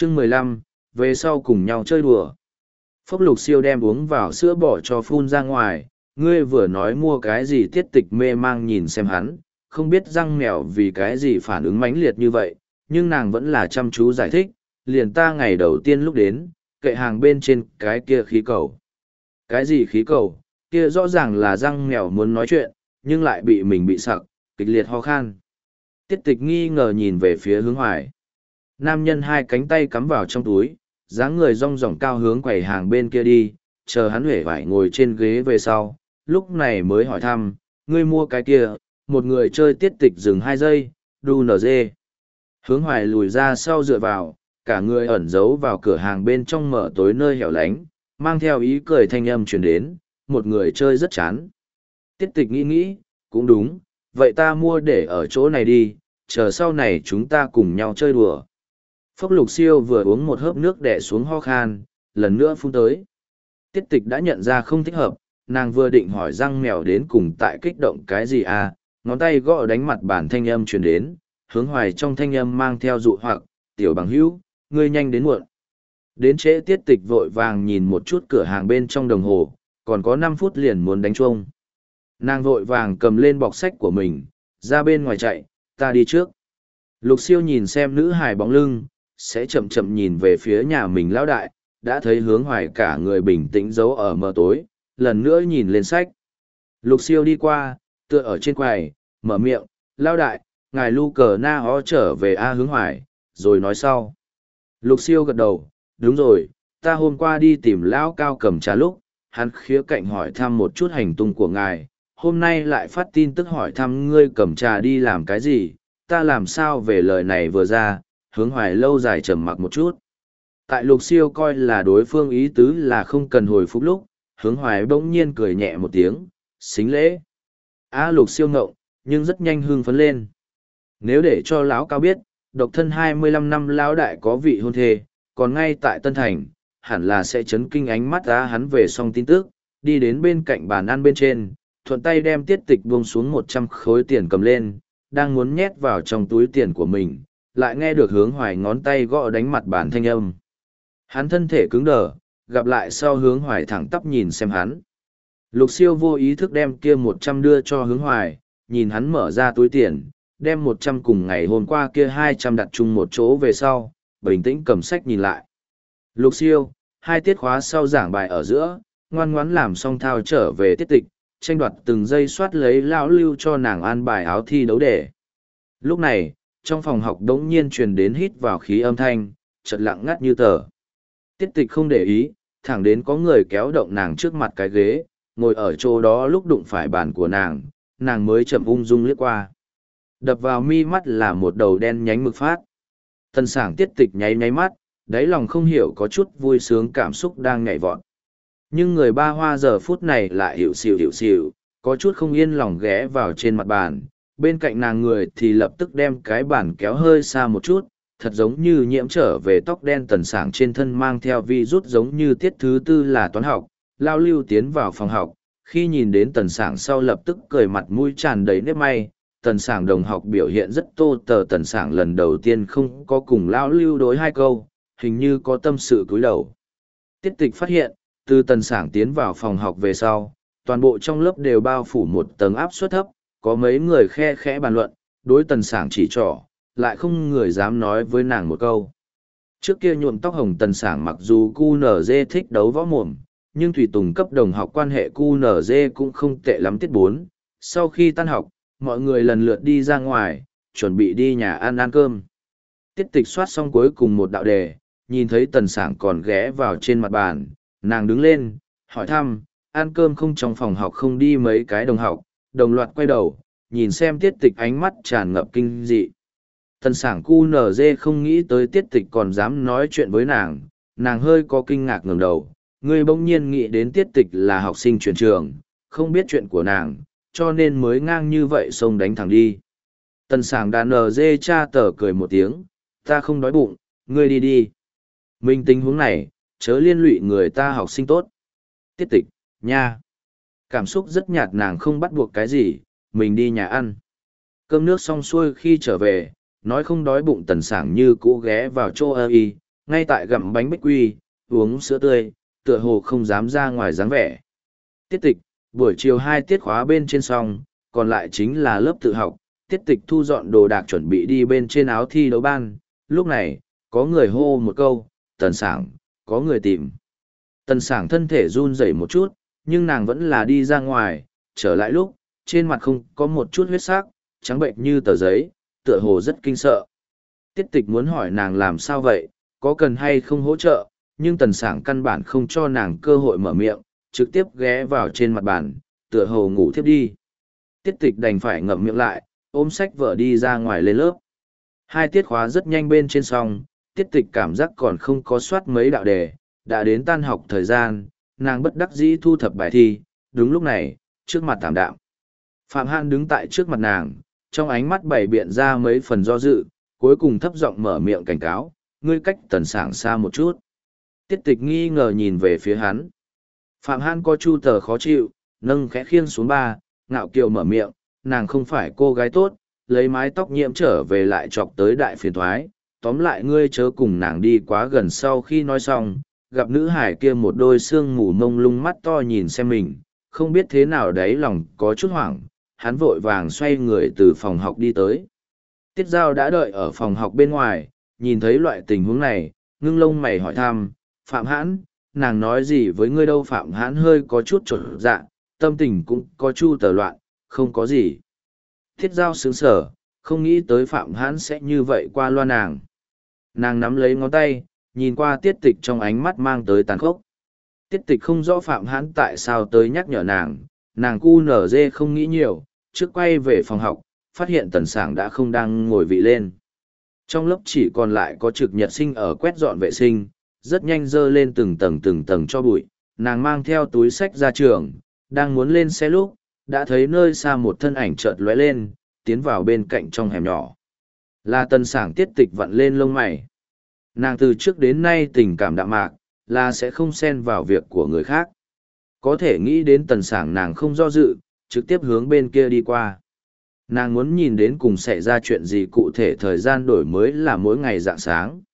Chương 15, về sau cùng nhau chơi đùa. Phốc Lục Siêu đem uống vào sữa bỏ cho phun ra ngoài, ngươi vừa nói mua cái gì Tiết Tịch mê mang nhìn xem hắn, không biết răng mèo vì cái gì phản ứng mãnh liệt như vậy, nhưng nàng vẫn là chăm chú giải thích, liền ta ngày đầu tiên lúc đến, kệ hàng bên trên cái kia khí cầu. Cái gì khí cầu, kia rõ ràng là răng mèo muốn nói chuyện, nhưng lại bị mình bị sặc, kịch liệt ho khan. Tiết Tịch nghi ngờ nhìn về phía Hướng Hoài. Nam nhân hai cánh tay cắm vào trong túi, dáng người rong ròng cao hướng quầy hàng bên kia đi, chờ hắn huệ vải ngồi trên ghế về sau, lúc này mới hỏi thăm, ngươi mua cái kia, một người chơi Tiết Tịch dừng 2 giây, đu nở dê. Hướng Hoài lùi ra sau dựa vào, cả người ẩn giấu vào cửa hàng bên trong mở tối nơi hẻo lánh, mang theo ý cười thanh âm truyền đến, một người chơi rất chán. Tiết Tịch nghĩ nghĩ, cũng đúng, vậy ta mua để ở chỗ này đi, chờ sau này chúng ta cùng nhau chơi đùa. Phốc Lục Siêu vừa uống một hớp nước đè xuống ho khan, lần nữa phun tới. Tiết Tịch đã nhận ra không thích hợp, nàng vừa định hỏi răng mèo đến cùng tại kích động cái gì à, ngón tay gõ đánh mặt bàn thanh âm truyền đến, Hướng Hoài trong thanh âm mang theo dụ hoặc, tiểu bằng hữu, ngươi nhanh đến muộn. Đến trễ Tiết Tịch vội vàng nhìn một chút cửa hàng bên trong đồng hồ, còn có 5 phút liền muốn đánh chuông. Nàng vội vàng cầm lên bọc sách của mình, ra bên ngoài chạy, ta đi trước. Lục Siêu nhìn xem nữ hài bóng lưng, sẽ chậm chậm nhìn về phía nhà mình lão đại, đã thấy Hướng Hoài cả người bình tĩnh giấu ở mờ tối, lần nữa nhìn lên sách. Lục Siêu đi qua, tựa ở trên quầy, mở miệng, lão đại, ngài lu cờ na ho trở về A Hướng Hoài, rồi nói sau. Lục Siêu gật đầu, đúng rồi, ta hôm qua đi tìm lão cao cầm trà lúc, hắn khía cạnh hỏi thăm một chút hành tung của ngài, hôm nay lại phát tin tức hỏi thăm ngươi cầm trà đi làm cái gì, ta làm sao về lời này vừa ra, Hướng Hoài lâu dài trầm mặc một chút. Tại Lục Siêu coi là đối phương ý tứ là không cần hồi phục lúc, Hướng Hoài bỗng nhiên cười nhẹ một tiếng, xính lễ. Lục Siêu ngộng, nhưng rất nhanh hưng phấn lên. Nếu để cho lão cao biết, độc thân 25 năm lão đại có vị hôn thê, còn ngay tại Tân Thành, hẳn là sẽ chấn kinh ánh mắt hắn về xong tin tức, đi đến bên cạnh bàn ăn bên trên, thuận tay đem Tiết Tịch buông xuống 100 khối tiền cầm lên, đang muốn nhét vào trong túi tiền của mình, lại nghe được Hướng Hoài ngón tay gõ đánh mặt bàn thanh âm. Hắn thân thể cứng đờ, gặp lại sau Hướng Hoài thẳng tắp nhìn xem hắn. Lục Siêu vô ý thức đem kia 100 đưa cho Hướng Hoài, nhìn hắn mở ra túi tiền, đem 100 cùng ngày hôm qua kia 200 đặt chung một chỗ về sau, bình tĩnh cầm sách nhìn lại. Lục Siêu, 2 tiết khóa sau giảng bài ở giữa, ngoan ngoãn làm xong thao trở về Tiết Tịch, tranh đoạt từng giây soát lấy lão lưu cho nàng an bài áo thi đấu đề. Lúc này, trong phòng học đống nhiên truyền đến hít vào khí âm thanh, chợt lặng ngắt như tờ. Tiết Tịch không để ý, thẳng đến có người kéo động nàng trước mặt cái ghế, ngồi ở chỗ đó lúc đụng phải bàn của nàng mới chậm ung dung liếc qua. Đập vào mi mắt là một đầu đen nhánh mực phát. Tần Sảng Tiết Tịch nháy nháy mắt, đáy lòng không hiểu có chút vui sướng cảm xúc đang nhảy vọt. Nhưng người ba hoa giờ phút này lại hiểu xìu, có chút không yên lòng ghé vào trên mặt bàn, bên cạnh nàng người thì lập tức đem cái bàn kéo hơi xa một chút, thật giống như nhiễm trở về tóc đen Tần Sảng trên thân mang theo virus giống như tiết thứ tư là toán học, lao lưu tiến vào phòng học, khi nhìn đến Tần Sảng sau lập tức cười mặt mũi tràn đầy nếp may. Tần Sảng đồng học biểu hiện rất tô tờ, Tần Sảng lần đầu tiên không có cùng lao lưu đối 2 câu, hình như có tâm sự cúi đầu. Tiết Tịch phát hiện, từ Tần Sảng tiến vào phòng học về sau, toàn bộ trong lớp đều bao phủ một tầng áp suất thấp, có mấy người khe khẽ bàn luận, đối Tần Sảng chỉ trỏ, lại không người dám nói với nàng một câu. Trước kia nhuộm tóc hồng Tần Sảng mặc dù QNZ thích đấu võ mồm, nhưng Thủy Tùng cấp đồng học quan hệ QNZ cũng không tệ lắm. Tiết 4, sau khi tan học, mọi người lần lượt đi ra ngoài, chuẩn bị đi nhà ăn cơm. Tiết Tịch soát xong cuối cùng một đạo đề, nhìn thấy Tần Sảng còn ghé vào trên mặt bàn, nàng đứng lên, hỏi thăm, ăn cơm không? Trong phòng học không đi mấy cái đồng học, đồng loạt quay đầu, nhìn xem Tiết Tịch ánh mắt tràn ngập kinh dị. Tần Sảng QNZ không nghĩ tới Tiết Tịch còn dám nói chuyện với nàng hơi có kinh ngạc ngẩng đầu, người bỗng nhiên nghĩ đến Tiết Tịch là học sinh chuyển trường, không biết chuyện của nàng, cho nên mới ngang như vậy xông đánh thẳng đi. Tần Sảng đàn NG cha tờ cười một tiếng, ta không đói bụng, ngươi đi đi. Mình tình huống này, chớ liên lụy người ta học sinh tốt. Tiết Tịch, nha. Cảm xúc rất nhạt, nàng không bắt buộc cái gì, mình đi nhà ăn. Cơm nước xong xuôi khi trở về, nói không đói bụng Tần Sảng như cũ ghé vào chỗ y, ngay tại gặm bánh bích quy, uống sữa tươi, tựa hồ không dám ra ngoài dáng vẻ. Tiết tịch, buổi chiều 2 tiết khóa bên trên xong, còn lại chính là lớp tự học. Tiết tịch thu dọn đồ đạc chuẩn bị đi bên trên áo thi đấu ban. Lúc này, có người hô một câu, Tần Sảng, có người tìm. Tần Sảng thân thể run rẩy một chút, nhưng nàng vẫn là đi ra ngoài, trở lại lúc, trên mặt không có một chút huyết sắc, trắng bệnh như tờ giấy, tựa hồ rất kinh sợ. Tiết tịch muốn hỏi nàng làm sao vậy, có cần hay không hỗ trợ, nhưng Tần Sảng căn bản không cho nàng cơ hội mở miệng, trực tiếp ghé vào trên mặt bàn, tựa hồ ngủ thiếp đi. Tiết tịch đành phải ngậm miệng lại, ôm sách vở đi ra ngoài lên lớp. 2 tiết khóa rất nhanh bên trên xong, tiết tịch cảm giác còn không có soát mấy đạo đề, đã đến tan học thời gian, nàng bất đắc dĩ thu thập bài thi, đúng lúc này, trước mặt tạm đạm. Phạm Hàn đứng tại trước mặt nàng, trong ánh mắt bày biện ra mấy phần do dự, cuối cùng thấp giọng mở miệng cảnh cáo, ngươi cách Tần Sảng xa một chút. Tiết tịch nghi ngờ nhìn về phía hắn. Phạm Hàn có chu tờ khó chịu, nâng khẽ khiêng xuống ba, ngạo kiều mở miệng, nàng không phải cô gái tốt, lấy mái tóc nhiễm trở về lại chọc tới đại phiền thoái, tóm lại ngươi chớ cùng nàng đi quá gần. Sau khi nói xong, gặp nữ hải kia một đôi sương mù mông lung mắt to nhìn xem mình, không biết thế nào đấy lòng có chút hoảng, hắn vội vàng xoay người từ phòng học đi tới. Tiết Giao đã đợi ở phòng học bên ngoài, nhìn thấy loại tình huống này, ngưng lông mày hỏi thăm, Phạm Hãn, nàng nói gì với ngươi đâu? Phạm Hãn hơi có chút trột dạ, tâm tình cũng có chu tờ loạn, không có gì. Tiết Giao sướng sở, không nghĩ tới Phạm Hãn sẽ như vậy qua loa nàng. Nàng nắm lấy ngón tay, nhìn qua tiết tịch trong ánh mắt mang tới tàn khốc. Tiết tịch không rõ Phạm Hãn tại sao tới nhắc nhở nàng cu nở dê không nghĩ nhiều, trước quay về phòng học, phát hiện Tần Sảng đã không đang ngồi vị lên. Trong lớp chỉ còn lại có Trực Nhật Sinh ở quét dọn vệ sinh, rất nhanh dơ lên từng tầng cho bụi, nàng mang theo túi sách ra trường, đang muốn lên xe lúc, đã thấy nơi xa một thân ảnh chợt lóe lên, tiến vào bên cạnh trong hẻm nhỏ. Là Tần Sảng. Tiết tịch vặn lên lông mày. Nàng từ trước đến nay tình cảm đạm mạc, là sẽ không xen vào việc của người khác. Có thể nghĩ đến Tần Sảng, nàng không do dự, trực tiếp hướng bên kia đi qua. Nàng muốn nhìn đến cùng xảy ra chuyện gì cụ thể. Thời gian đổi mới là mỗi ngày rạng sáng.